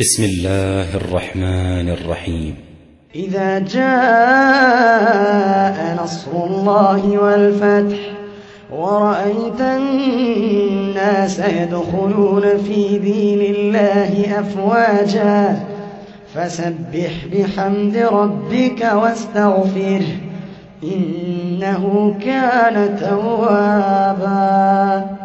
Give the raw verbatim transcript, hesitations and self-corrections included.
بسم الله الرحمن الرحيم. إذا جاء نصر الله والفتح ورأيت الناس يدخلون في دين الله أفواجا فسبح بحمد ربك واستغفره إنه كان توابا.